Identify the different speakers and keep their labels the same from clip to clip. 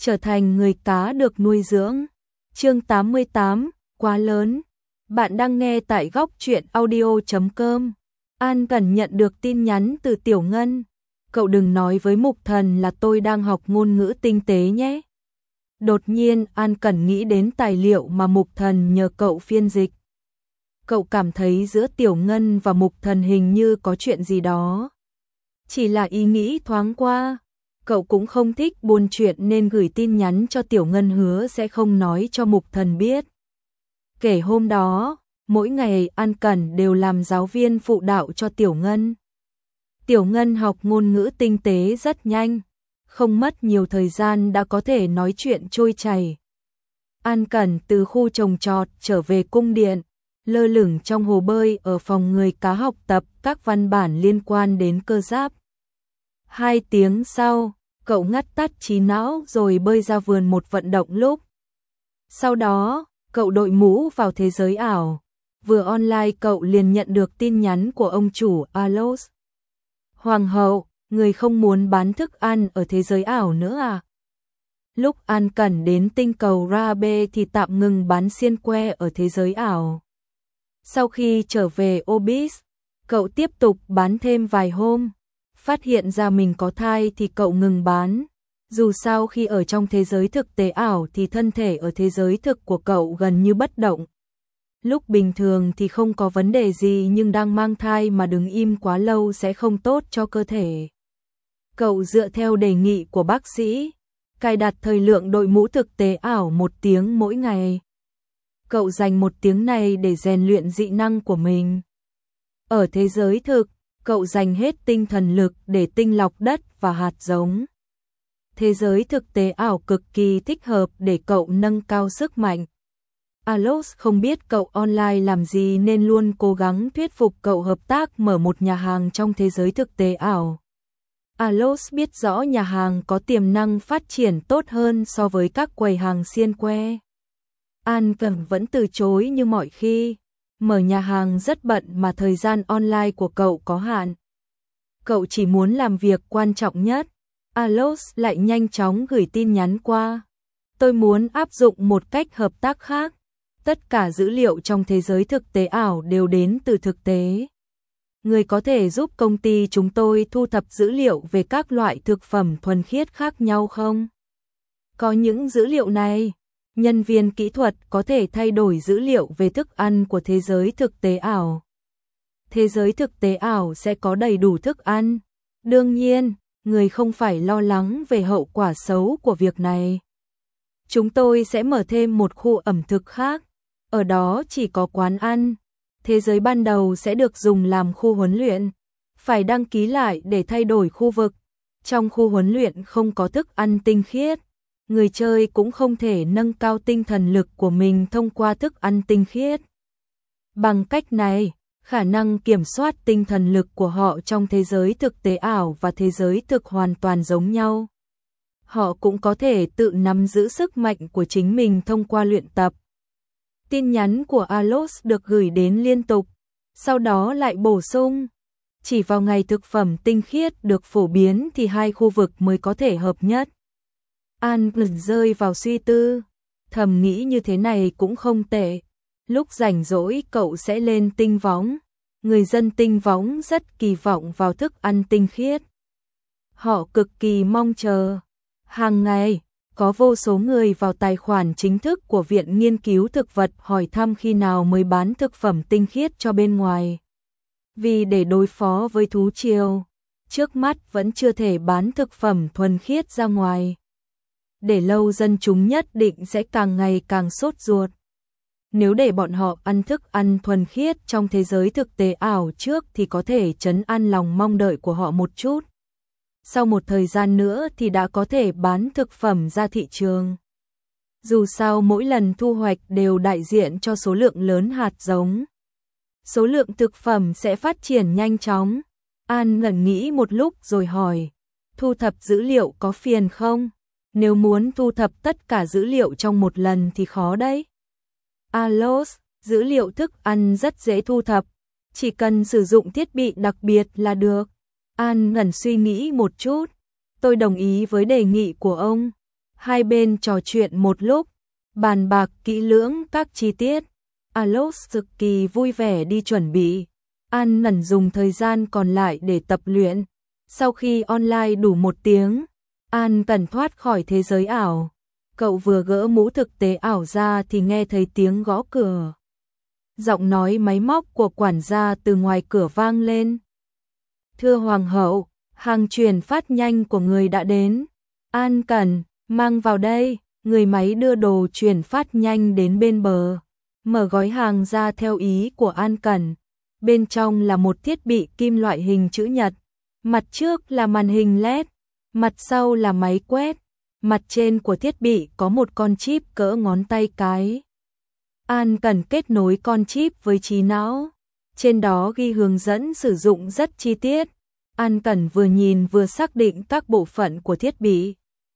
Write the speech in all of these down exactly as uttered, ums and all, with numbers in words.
Speaker 1: trở thành người cá được nuôi dưỡng. Chương tám mươi tám, quá lớn. Bạn đang nghe tại góc truyện audio chấm com. An Cẩn nhận được tin nhắn từ Tiểu Ngân. Cậu đừng nói với Mục Thần là tôi đang học ngôn ngữ tinh tế nhé. Đột nhiên An Cẩn nghĩ đến tài liệu mà Mục Thần nhờ cậu phiên dịch. Cậu cảm thấy giữa Tiểu Ngân và Mục Thần hình như có chuyện gì đó. Chỉ là ý nghĩ thoáng qua. Cậu cũng không thích buôn chuyện nên gửi tin nhắn cho Tiểu Ngân hứa sẽ không nói cho Mục Thần biết. Kể hôm đó, mỗi ngày An Cẩn đều làm giáo viên phụ đạo cho Tiểu Ngân. Tiểu Ngân học ngôn ngữ tinh tế rất nhanh, không mất nhiều thời gian đã có thể nói chuyện trôi chảy. An Cẩn từ khu trồng trọt trở về cung điện, lơ lửng trong hồ bơi ở phòng người cá học tập các văn bản liên quan đến cơ giáp. Hai tiếng sau, cậu ngắt tắt trí não rồi bơi ra vườn một vận động lúc. Sau đó, cậu đội mũ vào thế giới ảo. Vừa online cậu liền nhận được tin nhắn của ông chủ Alos. Hoàng hậu, người không muốn bán thức ăn ở thế giới ảo nữa à? Lúc An Cẩn đến tinh cầu Rabe thì tạm ngừng bán xiên que ở thế giới ảo. Sau khi trở về Obis, cậu tiếp tục bán thêm vài hôm. Phát hiện ra mình có thai thì cậu ngừng bán. Dù sao khi ở trong thế giới thực tế ảo thì thân thể ở thế giới thực của cậu gần như bất động. Lúc bình thường thì không có vấn đề gì nhưng đang mang thai mà đứng im quá lâu sẽ không tốt cho cơ thể. Cậu dựa theo đề nghị của bác sĩ, cài đặt thời lượng đội mũ thực tế ảo một tiếng mỗi ngày. Cậu dành một tiếng này để rèn luyện dị năng của mình. Ở thế giới thực, cậu dành hết tinh thần lực để tinh lọc đất và hạt giống. Thế giới thực tế ảo cực kỳ thích hợp để cậu nâng cao sức mạnh. Alos không biết cậu online làm gì nên luôn cố gắng thuyết phục cậu hợp tác mở một nhà hàng trong thế giới thực tế ảo. Alos biết rõ nhà hàng có tiềm năng phát triển tốt hơn so với các quầy hàng xiên que. An Cẩn vẫn từ chối như mọi khi. Mở nhà hàng rất bận mà thời gian online của cậu có hạn. Cậu chỉ muốn làm việc quan trọng nhất. Alos lại nhanh chóng gửi tin nhắn qua. Tôi muốn áp dụng một cách hợp tác khác. Tất cả dữ liệu trong thế giới thực tế ảo đều đến từ thực tế. Người có thể giúp công ty chúng tôi thu thập dữ liệu về các loại thực phẩm thuần khiết khác nhau không? Có những dữ liệu này, nhân viên kỹ thuật có thể thay đổi dữ liệu về thức ăn của thế giới thực tế ảo. Thế giới thực tế ảo sẽ có đầy đủ thức ăn. Đương nhiên, người không phải lo lắng về hậu quả xấu của việc này. Chúng tôi sẽ mở thêm một khu ẩm thực khác. Ở đó chỉ có quán ăn. Thế giới ban đầu sẽ được dùng làm khu huấn luyện. Phải đăng ký lại để thay đổi khu vực. Trong khu huấn luyện không có thức ăn tinh khiết. Người chơi cũng không thể nâng cao tinh thần lực của mình thông qua thức ăn tinh khiết. Bằng cách này, khả năng kiểm soát tinh thần lực của họ trong thế giới thực tế ảo và thế giới thực hoàn toàn giống nhau. Họ cũng có thể tự nắm giữ sức mạnh của chính mình thông qua luyện tập. Tin nhắn của Alos được gửi đến liên tục, sau đó lại bổ sung. Chỉ vào ngày thực phẩm tinh khiết được phổ biến thì hai khu vực mới có thể hợp nhất. An Cẩn rơi vào suy tư, thầm nghĩ như thế này cũng không tệ. Lúc rảnh rỗi cậu sẽ lên tinh võng. Người dân tinh võng rất kỳ vọng vào thức ăn tinh khiết. Họ cực kỳ mong chờ. Hàng ngày, có vô số người vào tài khoản chính thức của Viện Nghiên cứu Thực vật hỏi thăm khi nào mới bán thực phẩm tinh khiết cho bên ngoài. Vì để đối phó với thú triều, trước mắt vẫn chưa thể bán thực phẩm thuần khiết ra ngoài. Để lâu dân chúng nhất định sẽ càng ngày càng sốt ruột. Nếu để bọn họ ăn thức ăn thuần khiết trong thế giới thực tế ảo trước thì có thể trấn an lòng mong đợi của họ một chút. Sau một thời gian nữa thì đã có thể bán thực phẩm ra thị trường. Dù sao mỗi lần thu hoạch đều đại diện cho số lượng lớn hạt giống. Số lượng thực phẩm sẽ phát triển nhanh chóng. An ngẩn nghĩ một lúc rồi hỏi, thu thập dữ liệu có phiền không? Nếu muốn thu thập tất cả dữ liệu trong một lần thì khó đấy. Alos, dữ liệu thức ăn rất dễ thu thập, chỉ cần sử dụng thiết bị đặc biệt là được. An ngẩn suy nghĩ một chút, tôi đồng ý với đề nghị của ông. Hai bên trò chuyện một lúc, bàn bạc kỹ lưỡng các chi tiết. Alox cực kỳ vui vẻ đi chuẩn bị. An Nẩn dùng thời gian còn lại để tập luyện. Sau khi online đủ một tiếng, An Cẩn thoát khỏi thế giới ảo. Cậu vừa gỡ mũ thực tế ảo ra thì nghe thấy tiếng gõ cửa. Giọng nói máy móc của quản gia từ ngoài cửa vang lên. Thưa Hoàng hậu, hàng chuyển phát nhanh của người đã đến. An Cẩn, mang vào đây. Người máy đưa đồ chuyển phát nhanh đến bên bờ. Mở gói hàng ra theo ý của An Cẩn. Bên trong là một thiết bị kim loại hình chữ nhật. Mặt trước là màn hình led, mặt sau là máy quét. Mặt trên của thiết bị có một con chip cỡ ngón tay cái. An Cẩn kết nối con chip với trí não. Trên đó ghi hướng dẫn sử dụng rất chi tiết. An Cẩn vừa nhìn vừa xác định các bộ phận của thiết bị.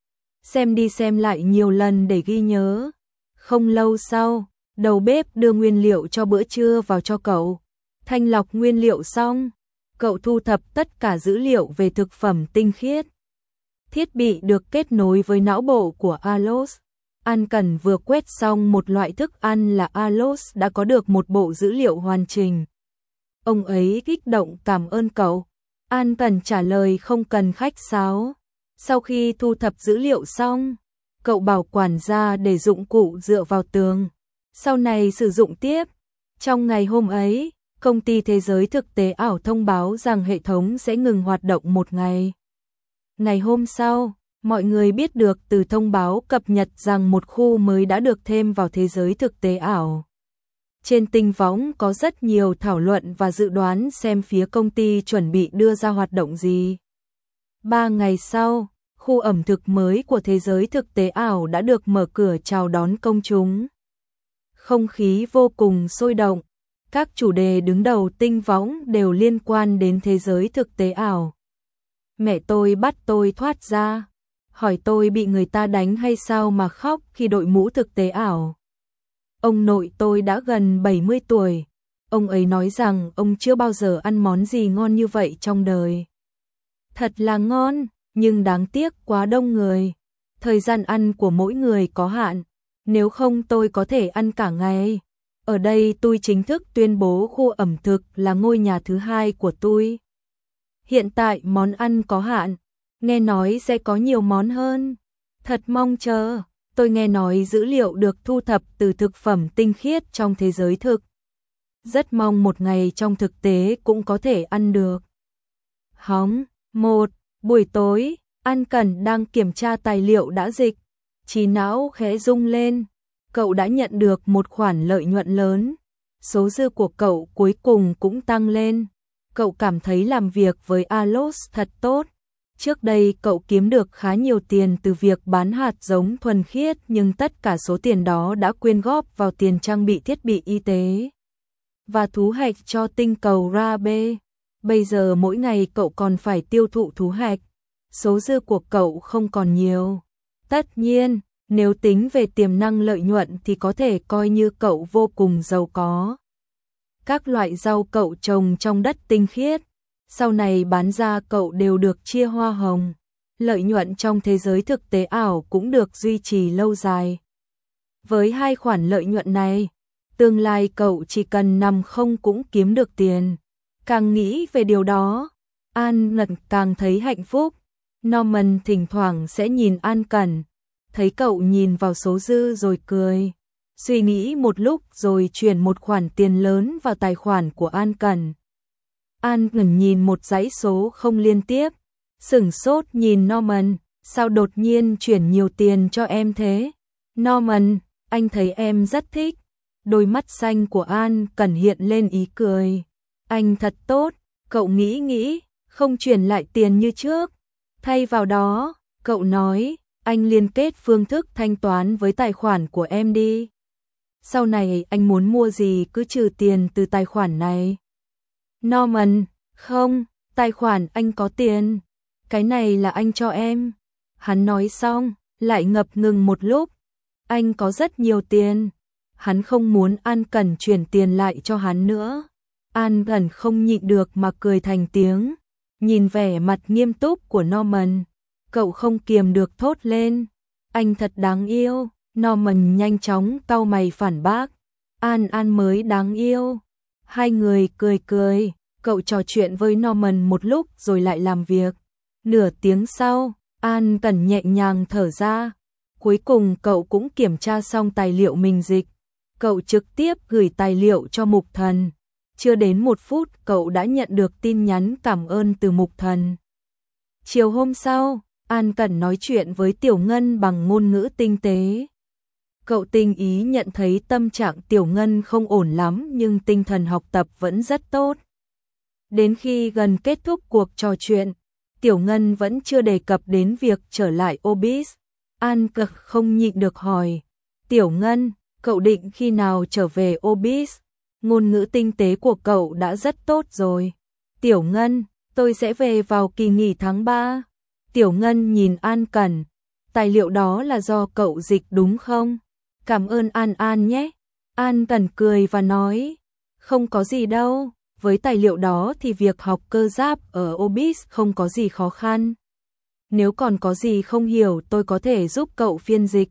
Speaker 1: Xem đi xem lại nhiều lần để ghi nhớ. Không lâu sau, đầu bếp đưa nguyên liệu cho bữa trưa vào cho cậu. Thanh lọc nguyên liệu xong, cậu thu thập tất cả dữ liệu về thực phẩm tinh khiết. Thiết bị được kết nối với não bộ của Alox. An Cẩn vừa quét xong một loại thức ăn là Alox đã có được một bộ dữ liệu hoàn chỉnh. Ông ấy kích động cảm ơn cậu. An Cẩn trả lời không cần khách sáo. Sau khi thu thập dữ liệu xong, cậu bảo quản gia để dụng cụ dựa vào tường. Sau này sử dụng tiếp. Trong ngày hôm ấy, công ty thế giới thực tế ảo thông báo rằng hệ thống sẽ ngừng hoạt động một ngày. Ngày hôm sau, mọi người biết được từ thông báo cập nhật rằng một khu mới đã được thêm vào thế giới thực tế ảo. Trên tinh võng có rất nhiều thảo luận và dự đoán xem phía công ty chuẩn bị đưa ra hoạt động gì. Ba ngày sau, khu ẩm thực mới của thế giới thực tế ảo đã được mở cửa chào đón công chúng. Không khí vô cùng sôi động. Các chủ đề đứng đầu tinh võng đều liên quan đến thế giới thực tế ảo. Mẹ tôi bắt tôi thoát ra, hỏi tôi bị người ta đánh hay sao mà khóc khi đội mũ thực tế ảo. Ông nội tôi đã gần bảy mươi tuổi, ông ấy nói rằng ông chưa bao giờ ăn món gì ngon như vậy trong đời. Thật là ngon, nhưng đáng tiếc quá đông người. Thời gian ăn của mỗi người có hạn, nếu không tôi có thể ăn cả ngày. Ở đây tôi chính thức tuyên bố khu ẩm thực là ngôi nhà thứ hai của tôi. Hiện tại món ăn có hạn, nghe nói sẽ có nhiều món hơn. Thật mong chờ, tôi nghe nói dữ liệu được thu thập từ thực phẩm tinh khiết trong thế giới thực. Rất mong một ngày trong thực tế cũng có thể ăn được. Hóng, một, buổi tối, An Cẩn đang kiểm tra tài liệu đã dịch. Trí não khẽ rung lên. Cậu đã nhận được một khoản lợi nhuận lớn. Số dư của cậu cuối cùng cũng tăng lên. Cậu cảm thấy làm việc với Alox thật tốt. Trước đây cậu kiếm được khá nhiều tiền từ việc bán hạt giống thuần khiết, nhưng tất cả số tiền đó đã quyên góp vào tiền trang bị thiết bị y tế và thú hạch cho tinh cầu Rabe. Bây giờ mỗi ngày cậu còn phải tiêu thụ thú hạch. Số dư của cậu không còn nhiều. Tất nhiên, nếu tính về tiềm năng lợi nhuận thì có thể coi như cậu vô cùng giàu có. Các loại rau cậu trồng trong đất tinh khiết, sau này bán ra cậu đều được chia hoa hồng. Lợi nhuận trong thế giới thực tế ảo cũng được duy trì lâu dài. Với hai khoản lợi nhuận này, tương lai cậu chỉ cần nằm không cũng kiếm được tiền. Càng nghĩ về điều đó, An Cẩn càng thấy hạnh phúc. Norman thỉnh thoảng sẽ nhìn An Cẩn, thấy cậu nhìn vào số dư rồi cười. Suy nghĩ một lúc rồi chuyển một khoản tiền lớn vào tài khoản của An Cẩn. An Cẩn nhìn một dãy số không liên tiếp, sửng sốt nhìn Norman, sao đột nhiên chuyển nhiều tiền cho em thế? Norman, anh thấy em rất thích. Đôi mắt xanh của An Cẩn hiện lên ý cười. Anh thật tốt, cậu nghĩ nghĩ, không chuyển lại tiền như trước. Thay vào đó, cậu nói, anh liên kết phương thức thanh toán với tài khoản của em đi. Sau này anh muốn mua gì cứ trừ tiền từ tài khoản này. Norman, không, tài khoản anh có tiền. Cái này là anh cho em. Hắn nói xong, lại ngập ngừng một lúc. Anh có rất nhiều tiền. Hắn không muốn An Cẩn chuyển tiền lại cho hắn nữa. An Cẩn không nhịn được mà cười thành tiếng. Nhìn vẻ mặt nghiêm túc của Norman, cậu không kiềm được thốt lên. Anh thật đáng yêu. Norman nhanh chóng cau mày phản bác. An An mới đáng yêu. Hai người cười cười, cậu trò chuyện với Norman một lúc rồi lại làm việc. Nửa tiếng sau, An Cẩn nhẹ nhàng thở ra. Cuối cùng cậu cũng kiểm tra xong tài liệu mình dịch. Cậu trực tiếp gửi tài liệu cho Mục Thần. Chưa đến một phút cậu đã nhận được tin nhắn cảm ơn từ Mục Thần. Chiều hôm sau, An Cẩn nói chuyện với Tiểu Ngân bằng ngôn ngữ tinh tế. Cậu tinh ý nhận thấy tâm trạng Tiểu Ngân không ổn lắm nhưng tinh thần học tập vẫn rất tốt. Đến khi gần kết thúc cuộc trò chuyện, Tiểu Ngân vẫn chưa đề cập đến việc trở lại Obis. An Cực không nhịn được hỏi, Tiểu Ngân, cậu định khi nào trở về Obis? Ngôn ngữ tinh tế của cậu đã rất tốt rồi. Tiểu Ngân, tôi sẽ về vào kỳ nghỉ tháng ba. Tiểu Ngân nhìn An Cẩn, tài liệu đó là do cậu dịch đúng không? Cảm ơn An An nhé. An Cẩn cười và nói, không có gì đâu, với tài liệu đó thì việc học cơ giáp ở Obis không có gì khó khăn. Nếu còn có gì không hiểu tôi có thể giúp cậu phiên dịch.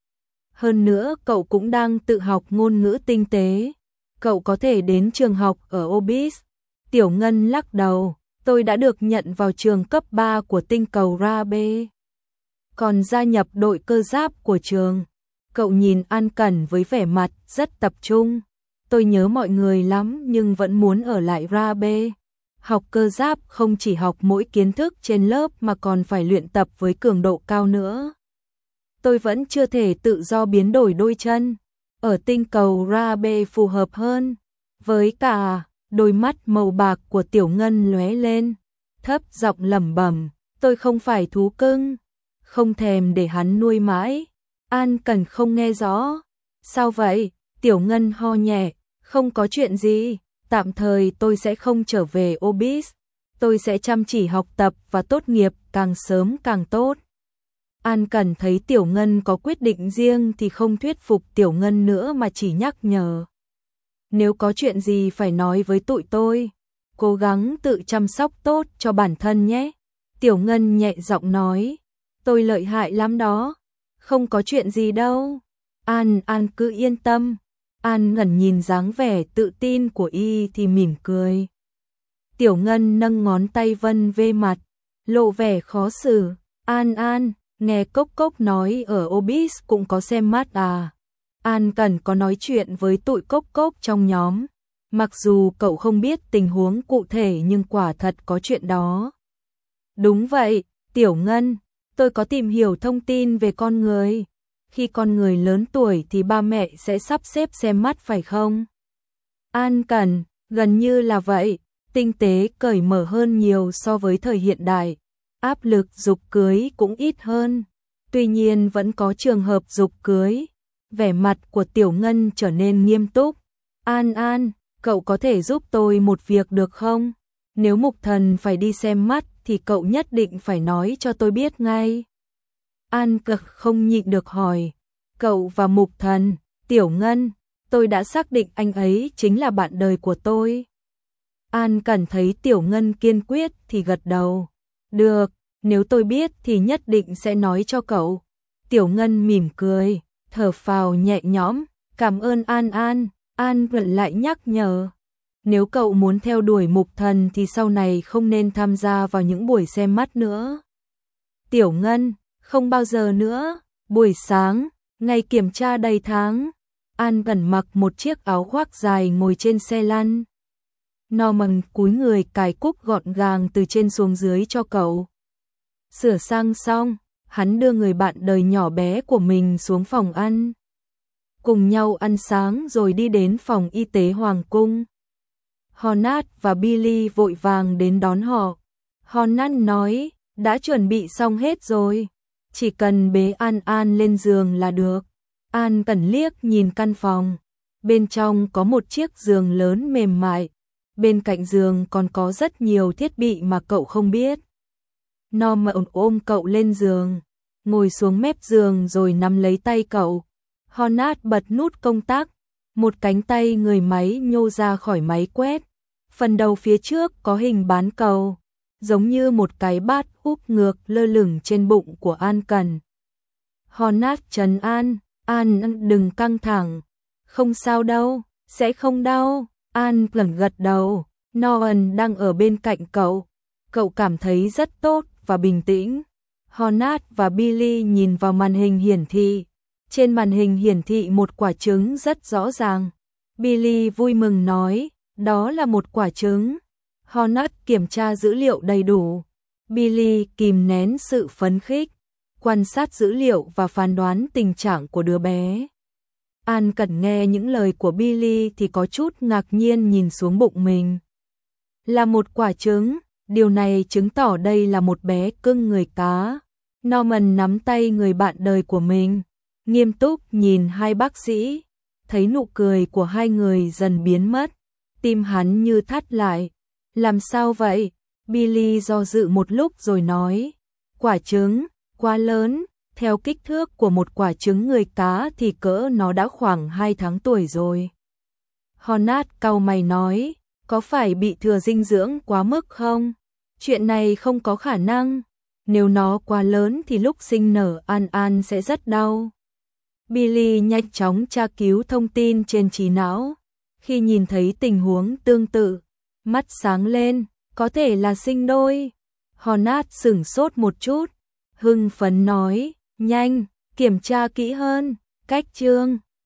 Speaker 1: Hơn nữa cậu cũng đang tự học ngôn ngữ tinh tế. Cậu có thể đến trường học ở Obis. Tiểu Ngân lắc đầu, tôi đã được nhận vào trường cấp ba của tinh cầu Rabe. Còn gia nhập đội cơ giáp của trường. Cậu nhìn An Cẩn với vẻ mặt rất tập trung. Tôi nhớ mọi người lắm nhưng vẫn muốn ở lại Rabe. Học cơ giáp không chỉ học mỗi kiến thức trên lớp mà còn phải luyện tập với cường độ cao nữa. Tôi vẫn chưa thể tự do biến đổi đôi chân. Ở tinh cầu Rabe phù hợp hơn. Với cả, đôi mắt màu bạc của Tiểu Ngân lóe lên, thấp giọng lẩm bẩm, tôi không phải thú cưng, không thèm để hắn nuôi mãi. An Cẩn không nghe rõ. Sao vậy? Tiểu Ngân ho nhẹ, không có chuyện gì, tạm thời tôi sẽ không trở về Obis. Tôi sẽ chăm chỉ học tập và tốt nghiệp càng sớm càng tốt. An Cẩn thấy Tiểu Ngân có quyết định riêng thì không thuyết phục Tiểu Ngân nữa mà chỉ nhắc nhở. Nếu có chuyện gì phải nói với tụi tôi, cố gắng tự chăm sóc tốt cho bản thân nhé. Tiểu Ngân nhẹ giọng nói, tôi lợi hại lắm đó, không có chuyện gì đâu. An An cứ yên tâm. An Ngẩn nhìn dáng vẻ tự tin của y thì mỉm cười. Tiểu Ngân nâng ngón tay vân về mặt, lộ vẻ khó xử. An An, nghe Cốc Cốc nói ở Obis cũng có xem mắt à? An Cẩn có nói chuyện với tụi Cốc Cốc trong nhóm. Mặc dù cậu không biết tình huống cụ thể nhưng quả thật có chuyện đó. Đúng vậy, Tiểu Ngân, tôi có tìm hiểu thông tin về con người. Khi con người lớn tuổi thì ba mẹ sẽ sắp xếp xem mắt phải không? An Cẩn, gần như là vậy, tinh tế cởi mở hơn nhiều so với thời hiện đại. Áp lực giục cưới cũng ít hơn. Tuy nhiên vẫn có trường hợp giục cưới. Vẻ mặt của Tiểu Ngân trở nên nghiêm túc. An An, cậu có thể giúp tôi một việc được không? Nếu Mục Thần phải đi xem mắt thì cậu nhất định phải nói cho tôi biết ngay. An Cực không nhịn được hỏi, cậu và Mục Thần? Tiểu Ngân, tôi đã xác định anh ấy chính là bạn đời của tôi. An Cẩn thấy Tiểu Ngân kiên quyết thì gật đầu. Được, nếu tôi biết thì nhất định sẽ nói cho cậu. Tiểu Ngân mỉm cười, thở phào nhẹ nhõm, cảm ơn An An. An Cẩn lại nhắc nhở, nếu cậu muốn theo đuổi Mục Thần thì sau này không nên tham gia vào những buổi xem mắt nữa. Tiểu Ngân, không bao giờ nữa. Buổi sáng, ngày kiểm tra đầy tháng, An Cẩn mặc một chiếc áo khoác dài ngồi trên xe lăn. Norman cúi người cài cúc gọn gàng từ trên xuống dưới cho cậu. Sửa sang xong, hắn đưa người bạn đời nhỏ bé của mình xuống phòng ăn. Cùng nhau ăn sáng rồi đi đến phòng y tế Hoàng cung. Hornet và Billy vội vàng đến đón họ. Hornet nói, đã chuẩn bị xong hết rồi, chỉ cần bế An An lên giường là được. An Cẩn liếc nhìn căn phòng. Bên trong có một chiếc giường lớn mềm mại. Bên cạnh giường còn có rất nhiều thiết bị mà cậu không biết. Norman ôm cậu lên giường, ngồi xuống mép giường rồi nắm lấy tay cậu. Hornet bật nút công tắc, một cánh tay người máy nhô ra khỏi máy quét. Phần đầu phía trước có hình bán cầu, giống như một cái bát úp ngược lơ lửng trên bụng của An Cẩn. Honat trấn an, An đừng căng thẳng, không sao đâu, sẽ không đau. An lần gật đầu, Noan đang ở bên cạnh cậu, cậu cảm thấy rất tốt và bình tĩnh. Honat và Billy nhìn vào màn hình hiển thị, trên màn hình hiển thị một quả trứng rất rõ ràng. Billy vui mừng nói, đó là một quả trứng. Honat kiểm tra dữ liệu đầy đủ. Billy kìm nén sự phấn khích, quan sát dữ liệu và phán đoán tình trạng của đứa bé. An Cẩn nghe những lời của Billy thì có chút ngạc nhiên nhìn xuống bụng mình. Là một quả trứng, điều này chứng tỏ đây là một bé cưng người cá. Norman nắm tay người bạn đời của mình, nghiêm túc nhìn hai bác sĩ, thấy nụ cười của hai người dần biến mất, tim hắn như thắt lại. Làm sao vậy? Billy do dự một lúc rồi nói, quả trứng quá lớn, theo kích thước của một quả trứng người cá thì cỡ nó đã khoảng hai tháng tuổi rồi. Honat cau mày nói, có phải bị thừa dinh dưỡng quá mức không? Chuyện này không có khả năng, nếu nó quá lớn thì lúc sinh nở An An sẽ rất đau. Billy nhanh chóng tra cứu thông tin trên trí não, khi nhìn thấy tình huống tương tự, mắt sáng lên, có thể là sinh đôi. Honat sửng sốt một chút, hưng phấn nói, nhanh, kiểm tra kỹ hơn, cách chương